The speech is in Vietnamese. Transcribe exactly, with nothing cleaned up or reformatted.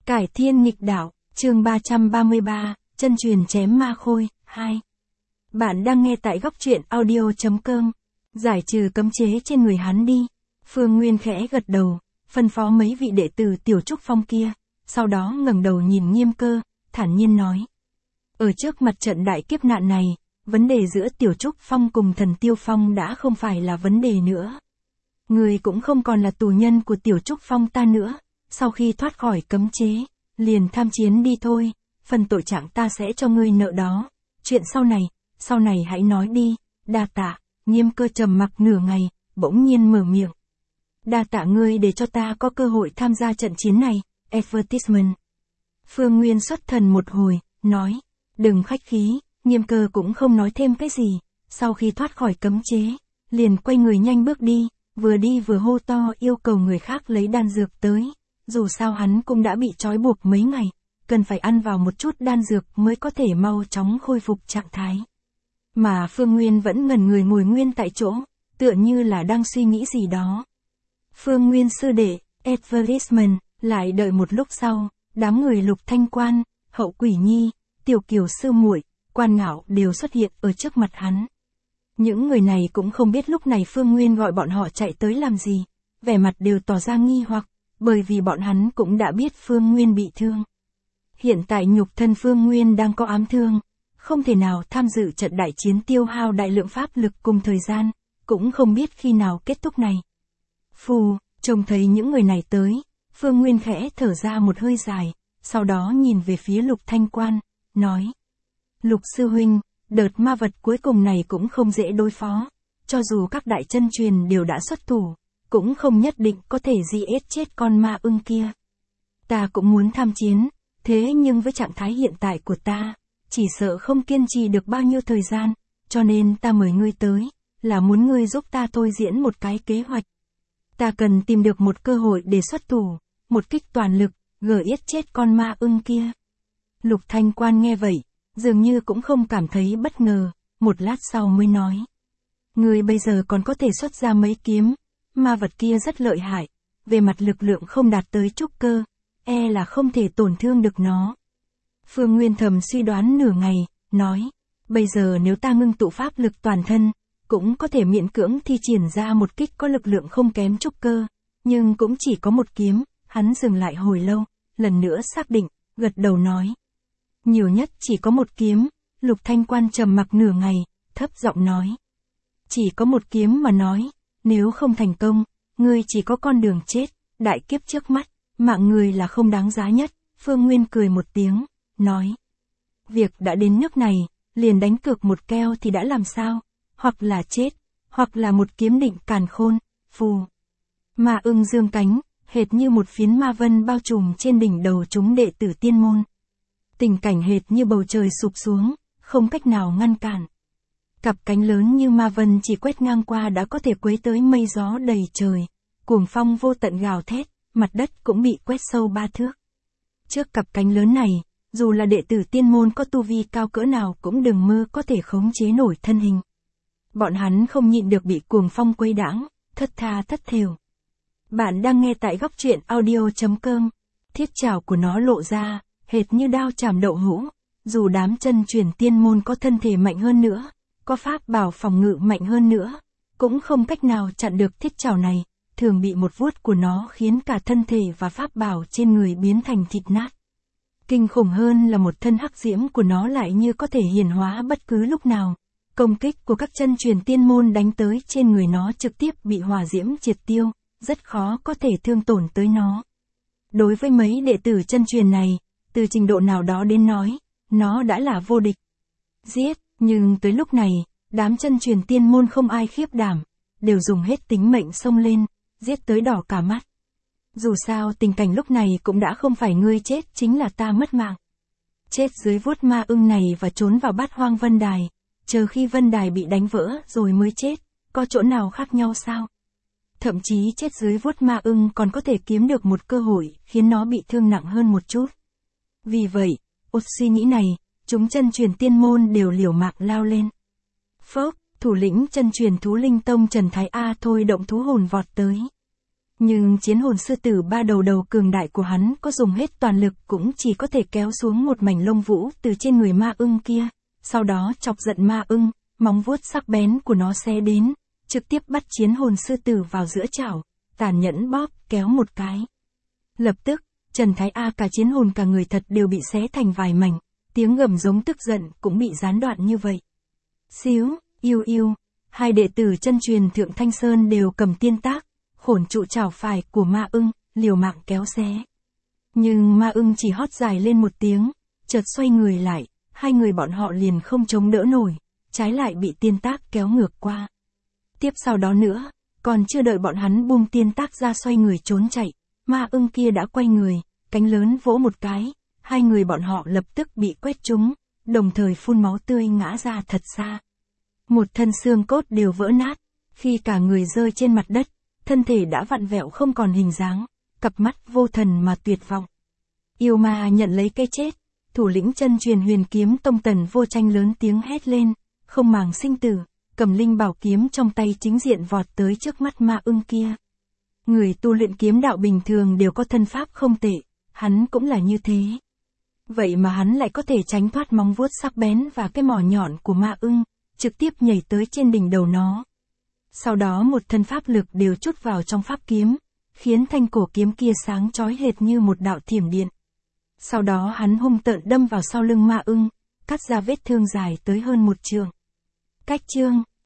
Cải thiên nghịch đạo, chương ba trăm ba mươi ba, chân truyền chém ma khôi, hai. Bạn đang nghe tại góc truyện audio.com. Giải trừ cấm chế trên người hắn đi. Phương Nguyên khẽ gật đầu, phân phó mấy vị đệ tử Tiểu Trúc Phong kia, sau đó ngẩng đầu nhìn Nghiêm Cơ, thản nhiên nói. Ở trước mặt trận đại kiếp nạn này, vấn đề giữa Tiểu Trúc Phong cùng Thần Tiêu Phong đã không phải là vấn đề nữa. Người cũng không còn là tù nhân của Tiểu Trúc Phong ta nữa, sau khi thoát khỏi cấm chế, liền tham chiến đi thôi, phần tội trạng ta sẽ cho ngươi nợ đó, chuyện sau này, sau này hãy nói đi, đa tạ. Nghiêm Cơ trầm mặc nửa ngày, bỗng nhiên mở miệng. Đa tạ ngươi để cho ta có cơ hội tham gia trận chiến này, advertisement. Phương Nguyên xuất thần một hồi, nói, đừng khách khí. Nghiêm Cơ cũng không nói thêm cái gì, sau khi thoát khỏi cấm chế, liền quay người nhanh bước đi, vừa đi vừa hô to yêu cầu người khác lấy đan dược tới, dù sao hắn cũng đã bị trói buộc mấy ngày, cần phải ăn vào một chút đan dược mới có thể mau chóng khôi phục trạng thái. Mà Phương Nguyên vẫn ngẩn người ngồi nguyên tại chỗ, tựa như là đang suy nghĩ gì đó. Phương Nguyên sư đệ, advertisement, lại đợi một lúc sau, đám người Lục Thanh Quan, Hậu Quỷ Nhi, Tiểu Kiều sư muội, Quan Ngạo đều xuất hiện ở trước mặt hắn. Những người này cũng không biết lúc này Phương Nguyên gọi bọn họ chạy tới làm gì, vẻ mặt đều tỏ ra nghi hoặc, bởi vì bọn hắn cũng đã biết Phương Nguyên bị thương. Hiện tại nhục thân Phương Nguyên đang có ám thương, không thể nào tham dự trận đại chiến tiêu hao đại lượng pháp lực cùng thời gian, cũng không biết khi nào kết thúc này. Phù, trông thấy những người này tới, Phương Nguyên khẽ thở ra một hơi dài, sau đó nhìn về phía Lục Thanh Quan, nói. Lục sư huynh, đợt ma vật cuối cùng này cũng không dễ đối phó, cho dù các đại chân truyền đều đã xuất thủ, cũng không nhất định có thể giết chết con ma ưng kia. Ta cũng muốn tham chiến, thế nhưng với trạng thái hiện tại của ta, chỉ sợ không kiên trì được bao nhiêu thời gian, cho nên ta mời ngươi tới, là muốn ngươi giúp ta thôi diễn một cái kế hoạch. Ta cần tìm được một cơ hội để xuất thủ, một kích toàn lực, gỡ yết chết con ma ưng kia. Lục Thanh Quan nghe vậy, dường như cũng không cảm thấy bất ngờ, một lát sau mới nói. Ngươi bây giờ còn có thể xuất ra mấy kiếm, ma vật kia rất lợi hại, về mặt lực lượng không đạt tới trúc cơ, e là không thể tổn thương được nó. Phương Nguyên thầm suy đoán nửa ngày, nói, bây giờ nếu ta ngưng tụ pháp lực toàn thân, cũng có thể miễn cưỡng thi triển ra một kích có lực lượng không kém trúc cơ, nhưng cũng chỉ có một kiếm. Hắn dừng lại hồi lâu, lần nữa xác định, gật đầu nói. Nhiều nhất chỉ có một kiếm. Lục Thanh Quan trầm mặc nửa ngày, thấp giọng nói. Chỉ có một kiếm mà nói, nếu không thành công, ngươi chỉ có con đường chết, đại kiếp trước mắt, mạng người là không đáng giá nhất. Phương Nguyên cười một tiếng, nói. Việc đã đến nước này, liền đánh cược một keo thì đã làm sao, hoặc là chết, hoặc là một kiếm định càn khôn. Phù. Ma ưng dương cánh, hệt như một phiến ma vân bao trùm trên đỉnh đầu chúng đệ tử tiên môn. Tình cảnh hệt như bầu trời sụp xuống, không cách nào ngăn cản. Cặp cánh lớn như ma vân chỉ quét ngang qua đã có thể quấy tới mây gió đầy trời, cuồng phong vô tận gào thét, mặt đất cũng bị quét sâu ba thước. Trước cặp cánh lớn này, dù là đệ tử tiên môn có tu vi cao cỡ nào cũng đừng mơ có thể khống chế nổi thân hình. Bọn hắn không nhịn được bị cuồng phong quấy đãng, thất tha thất thểu. Bạn đang nghe tại góc truyện audio.com. Thiết chảo của nó lộ ra, hệt như đao chảm đậu hũ. Dù đám chân truyền tiên môn có thân thể mạnh hơn nữa, có pháp bảo phòng ngự mạnh hơn nữa, cũng không cách nào chặn được thiết chảo này, thường bị một vuốt của nó khiến cả thân thể và pháp bảo trên người biến thành thịt nát. Kinh khủng hơn là một thân hắc diễm của nó lại như có thể hiển hóa bất cứ lúc nào. Công kích của các chân truyền tiên môn đánh tới trên người nó trực tiếp bị hỏa diễm triệt tiêu, rất khó có thể thương tổn tới nó. Đối với mấy đệ tử chân truyền này, từ trình độ nào đó đến nói, nó đã là vô địch. Giết, nhưng tới lúc này, đám chân truyền tiên môn không ai khiếp đảm, đều dùng hết tính mệnh xông lên, giết tới đỏ cả mắt. Dù sao tình cảnh lúc này cũng đã không phải ngươi chết chính là ta mất mạng. Chết dưới vuốt ma ưng này và trốn vào bát hoang vân đài, chờ khi vân đài bị đánh vỡ rồi mới chết, có chỗ nào khác nhau sao? Thậm chí chết dưới vuốt ma ưng còn có thể kiếm được một cơ hội khiến nó bị thương nặng hơn một chút. Vì vậy, ột suy nghĩ này, chúng chân truyền tiên môn đều liều mạng lao lên. Phốc, thủ lĩnh chân truyền Thú Linh Tông Trần Thái A thôi động thú hồn vọt tới. Nhưng chiến hồn sư tử ba đầu đầu cường đại của hắn có dùng hết toàn lực cũng chỉ có thể kéo xuống một mảnh lông vũ từ trên người ma ưng kia, sau đó chọc giận ma ưng, móng vuốt sắc bén của nó xé đến, trực tiếp bắt chiến hồn sư tử vào giữa chảo, tàn nhẫn bóp, kéo một cái. Lập tức, Trần Thái A cả chiến hồn cả người thật đều bị xé thành vài mảnh, tiếng gầm giống tức giận cũng bị gián đoạn như vậy. Xíu, yêu yêu, hai đệ tử chân truyền Thượng Thanh Sơn đều cầm tiên tác, khổn trụ chảo phải của ma ưng, liều mạng kéo xé. Nhưng ma ưng chỉ hót dài lên một tiếng, chợt xoay người lại, hai người bọn họ liền không chống đỡ nổi, trái lại bị tiên tác kéo ngược qua. Tiếp sau đó nữa, còn chưa đợi bọn hắn buông tiên tác ra xoay người trốn chạy, ma ưng kia đã quay người, cánh lớn vỗ một cái, hai người bọn họ lập tức bị quét trúng, đồng thời phun máu tươi ngã ra thật xa. Một thân xương cốt đều vỡ nát, khi cả người rơi trên mặt đất, thân thể đã vặn vẹo không còn hình dáng, cặp mắt vô thần mà tuyệt vọng. Yêu ma nhận lấy cái chết, thủ lĩnh chân truyền Huyền Kiếm Tông Tần Vô Tranh lớn tiếng hét lên, không màng sinh tử, cầm linh bảo kiếm trong tay chính diện vọt tới trước mắt ma ưng kia. Người tu luyện kiếm đạo bình thường đều có thân pháp không tệ, hắn cũng là như thế. Vậy mà hắn lại có thể tránh thoát móng vuốt sắc bén và cái mỏ nhọn của ma ưng, trực tiếp nhảy tới trên đỉnh đầu nó. Sau đó một thân pháp lực đều trút vào trong pháp kiếm, khiến thanh cổ kiếm kia sáng chói hệt như một đạo thiểm điện. Sau đó hắn hung tợn đâm vào sau lưng ma ưng, cắt ra vết thương dài tới hơn một trượng. Cách chương